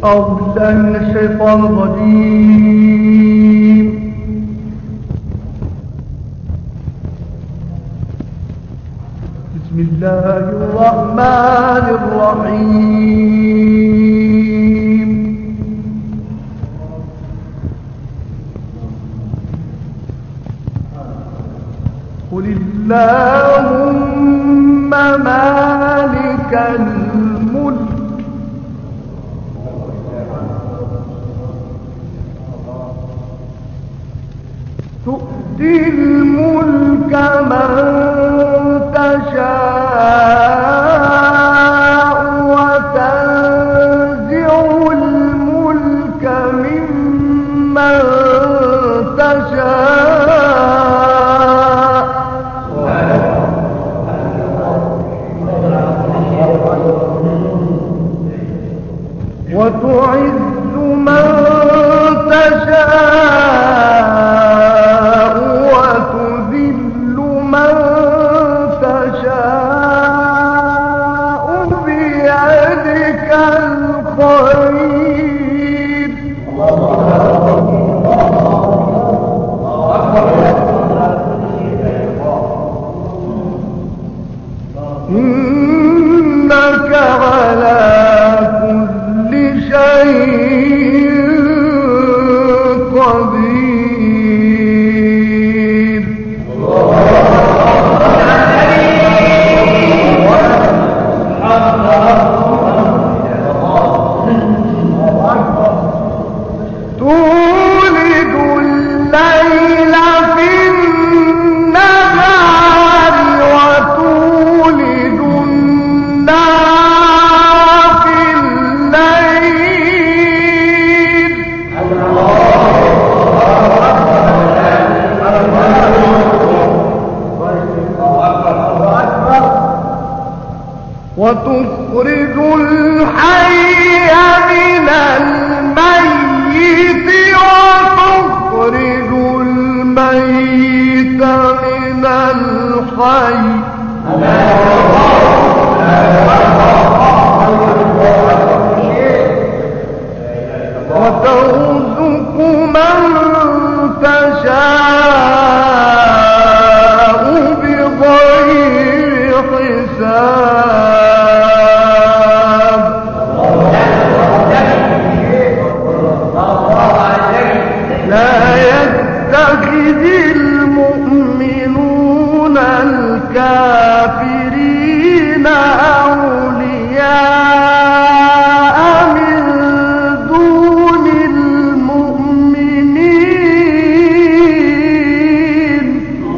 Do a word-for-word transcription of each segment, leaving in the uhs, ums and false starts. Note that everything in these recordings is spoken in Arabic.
أعوذ بالله من الشيطان الرجيم. بسم الله الرحمن الرحيم. قل اللهم مالك الملك تؤتي الملك من تشاء وتنزع الملك ممن تشاء وتعز من تشاء وتذل من تشاء بيدك الخير. إنك على كل شيء قدير. تولد الليل في النهار وتولد النهار في الليل وتخرج الحي من الميت وتخرج الميت من الحي وترزق من تشاء بغير حساب. لا يتخذ المؤمنون الكافرين أولياء من دون المؤمنين.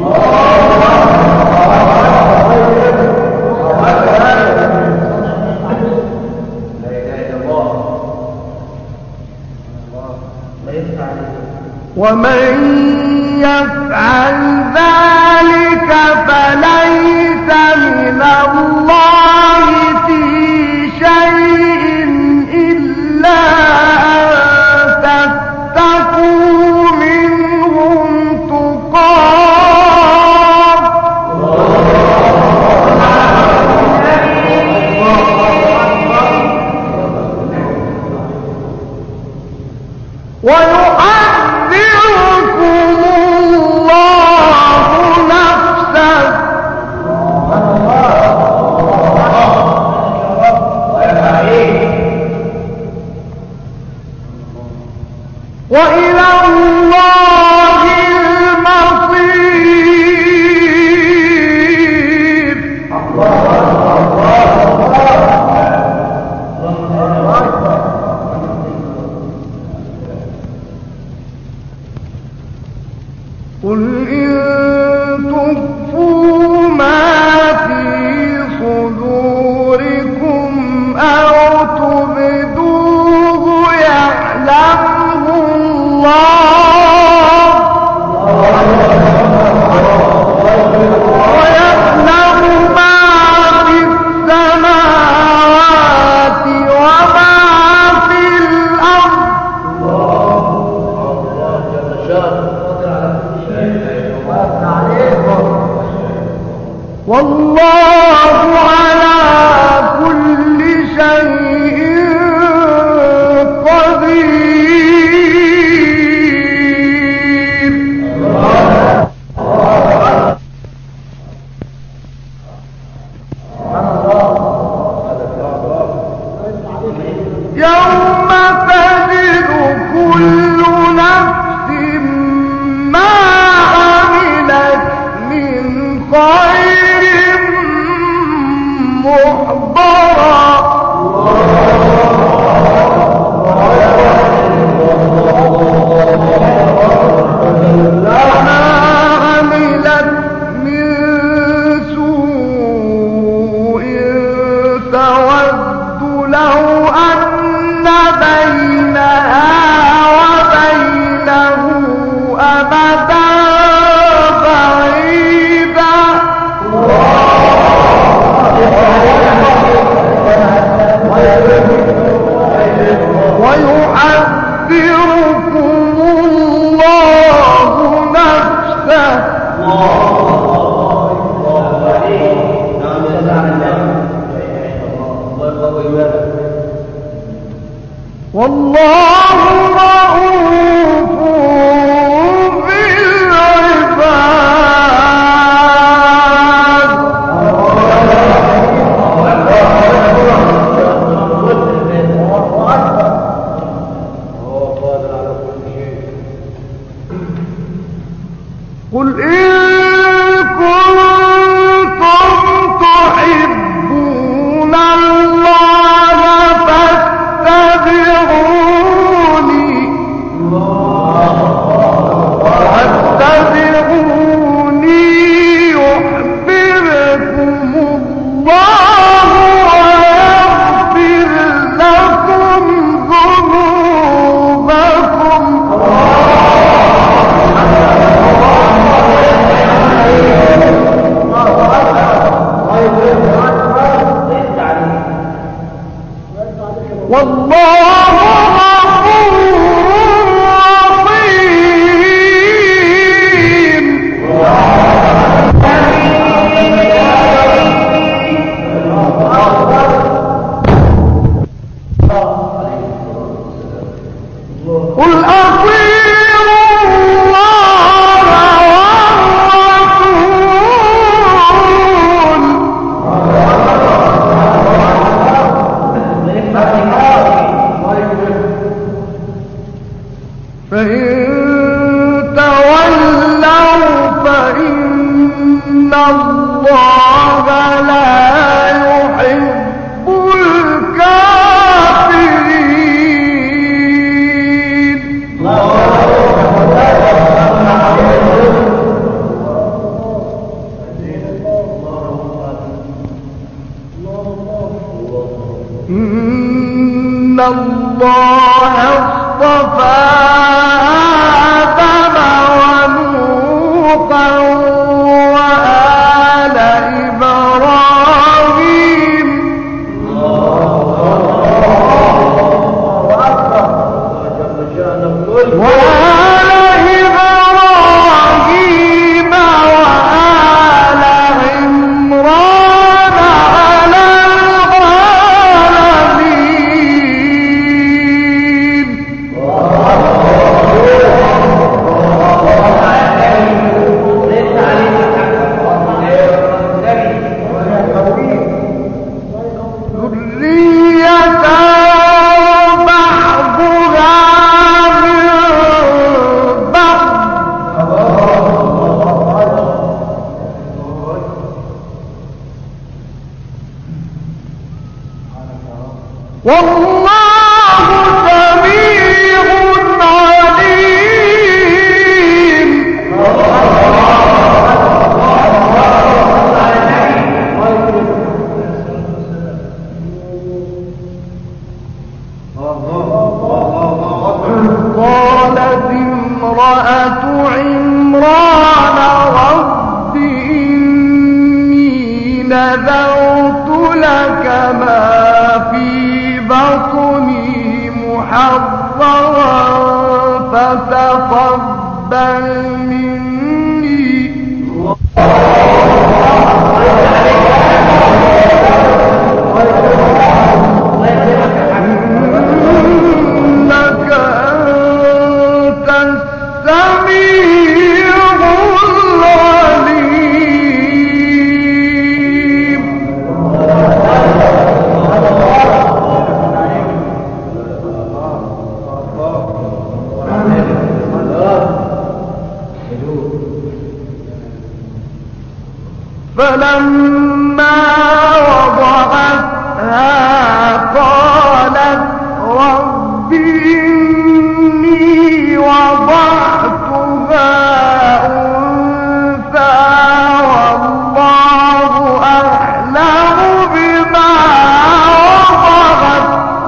ومن يفعل ذلك فليس من الله في شيء إلا أن تتقوا منهم تقاه ويحذركم الله نفسه وإلى الله المصير. قل إن تخفوا ما في صدوركم أو تبدوه يعلمه الله أن بينها وبينه أمدا بعيدا ويحذركم الله نفسه والله رؤوف بالعباد قل إن كنتم تحبون الله فاتبعوني فاتبعوني يحببكم الله ويغفر لكم ذنوبكم والله غفور رحيم قل أطيعوا الله والرسول فإن تولوا فإن الله لا يحب الكافرين إن الله اصطفى آدم ونوحا وآل إبراهيم وآل إبراهيم وآل عمران على العالمين ذرية بعضها من بعض والله سميع عليم قالت امرأة عمران رب إني نذرت لك ما في بطني محررا فتقبل مني إنك أنت السميع العليم فلما وضعتها قالت رب إني وضعتها أنثى والله أعلم بما وضعت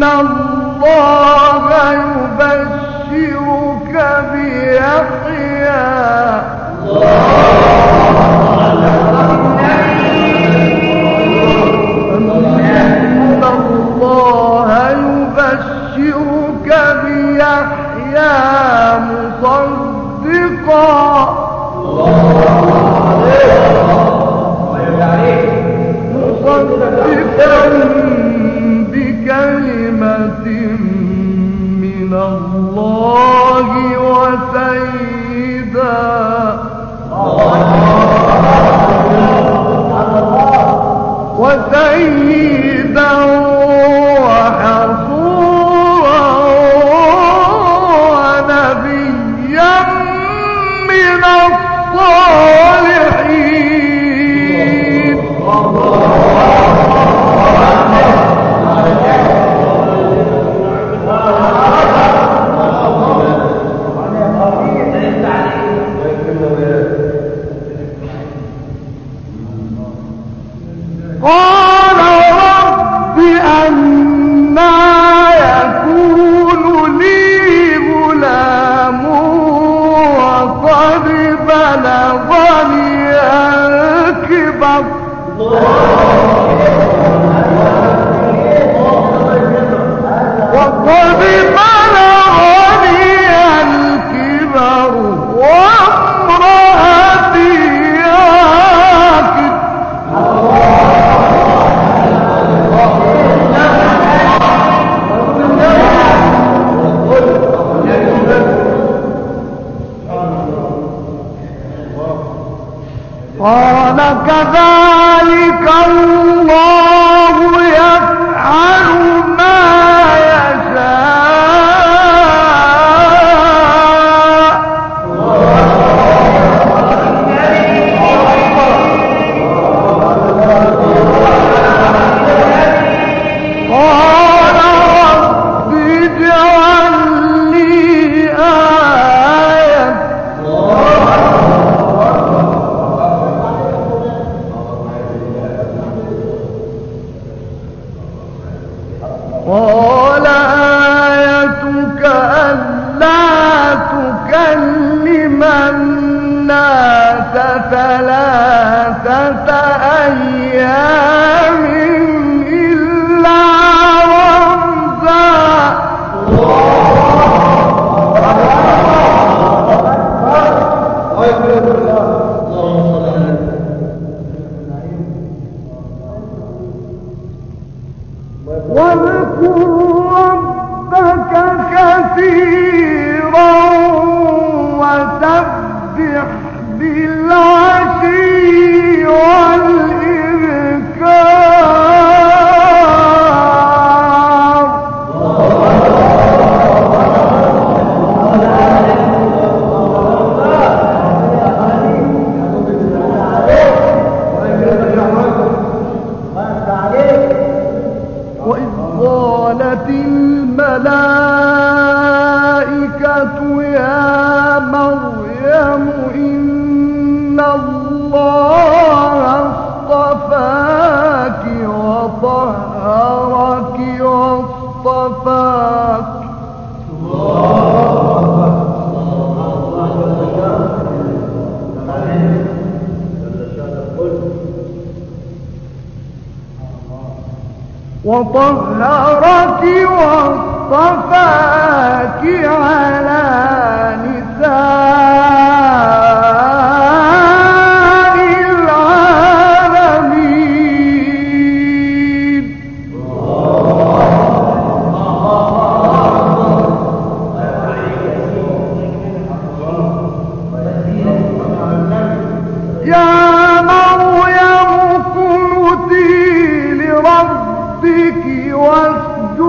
الله يبشرك بيحيى إن الله يبشرك بيحيى مصدقا مصدقا بكلمة من الله وسيدا وسيدا وحصورا ونبيا من الصالحين قال رب أنى يكون لي غلام وقد بلغني الكبر وقد بلغني الكبر وامرأتي عاقر قال كذلك الله يفعل ما يشاء قال رب اجعل لي آية قال آيتك ألا تكلم الناس ثلاثة أيام إلا رمزا واذكر ربك كثيرا وسبح بالعشي والإبكار وإذ قالت الملائكة يا مريم إن الله اصطفاك وطهرك واصطفاك وطهرك واصطفاك على نساء العالمين يا مريم اقنتي لربك واسجدي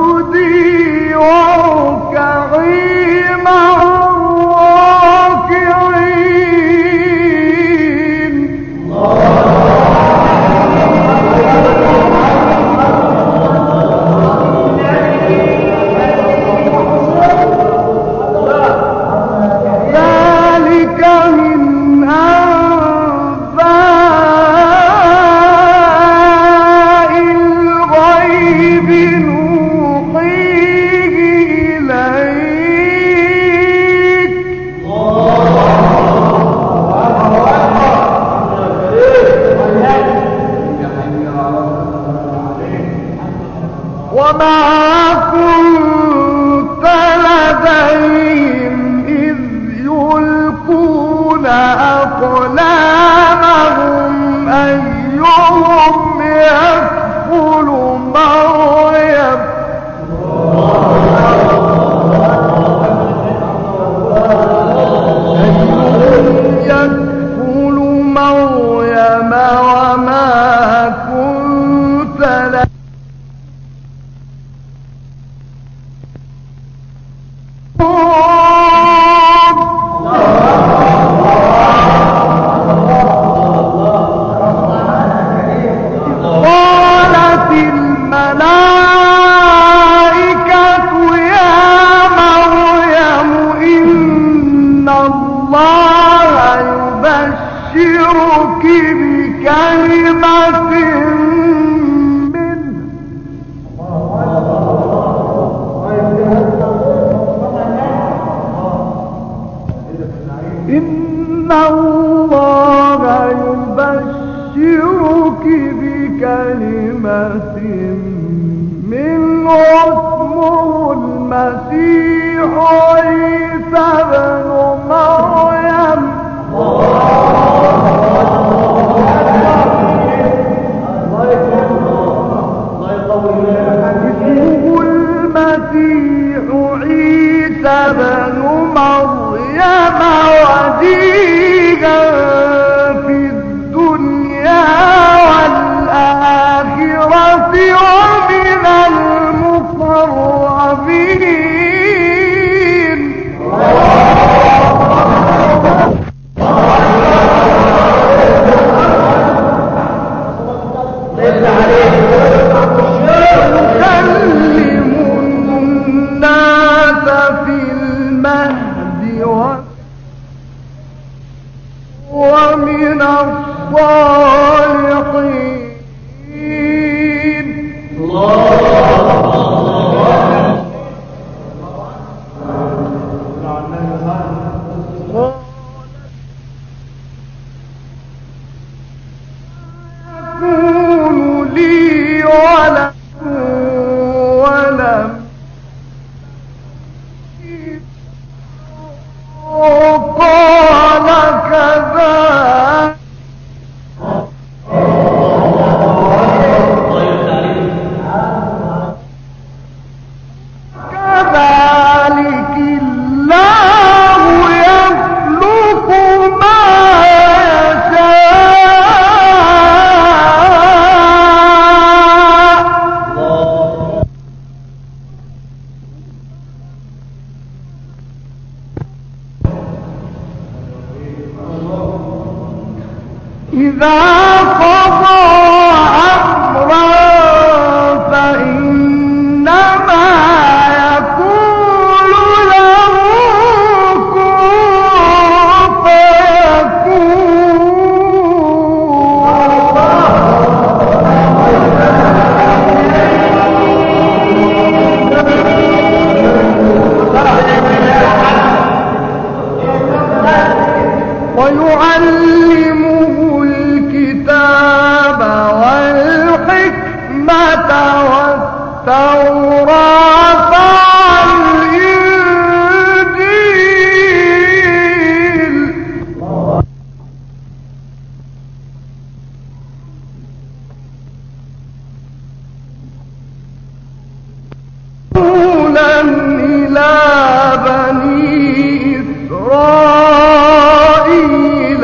كنت لديهم إذ يلقون أقلامهم أيهم يكفل مريم يكفل مريم وما كنت لديهم قالت الملائكة يا مريم إن الله يبشرك بكلمة منه إن الله يبشرك بكلمة منه اسمه المسيح عيسى بن مريم اسمه المسيح عيسى بن مريم وجيها في الدنيا والآخرة ومن المقربين يكلم الناس في المهد ومن الصالحين يكون لي ولد ولم قال كذلك كذلك الله يخلق ما يشاء إذا قضى أمرا فإنما يقول له كن فيكون ويعلمه الكتاب والحكمة والتوراة والإنجيل رسولا إلى بني إسرائيل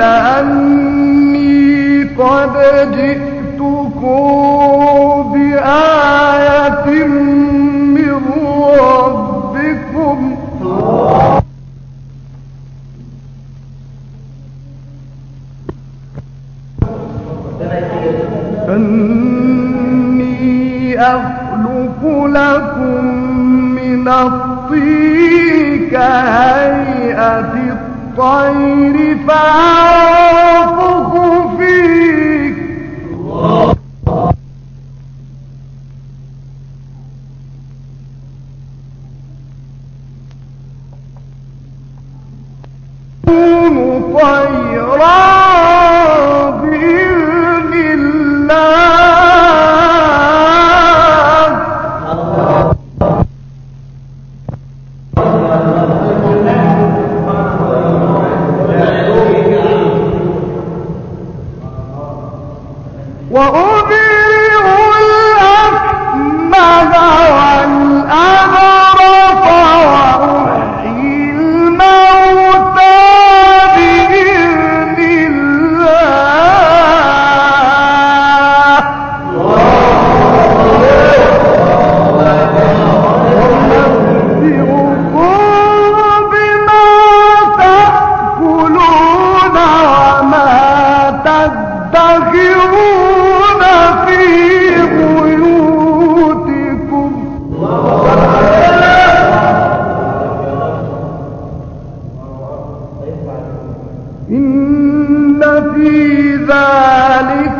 أني قد جئتكم بآية من ربكم أني أخلق لكم من الطين كهيئة الطير فأنفخ فيه كون طيرا بإذن الله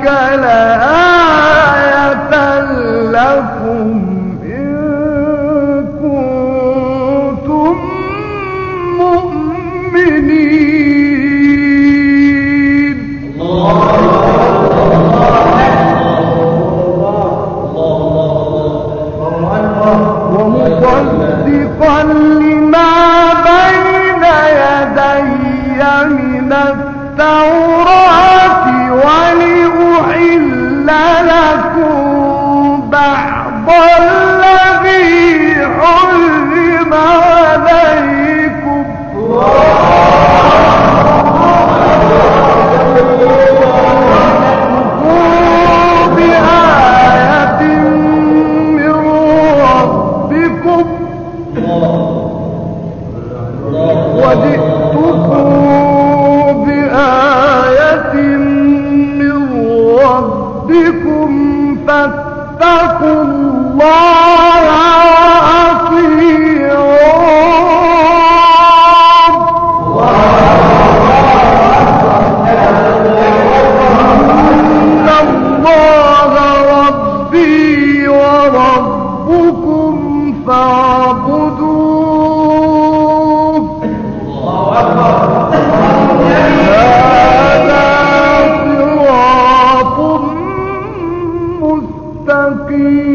ذلك لآية لكم إن كنتم مؤمنين. ومصدقا لما بين يدي من التوراة ولأحل لكم بعض الذي حرم عليكم. بآية من ربكم وجئتكم بآية من ربكم فاتقوا الله وأطيعون. إن الله ربي وربكم فاعبدوه. هذا صراط مستقيم.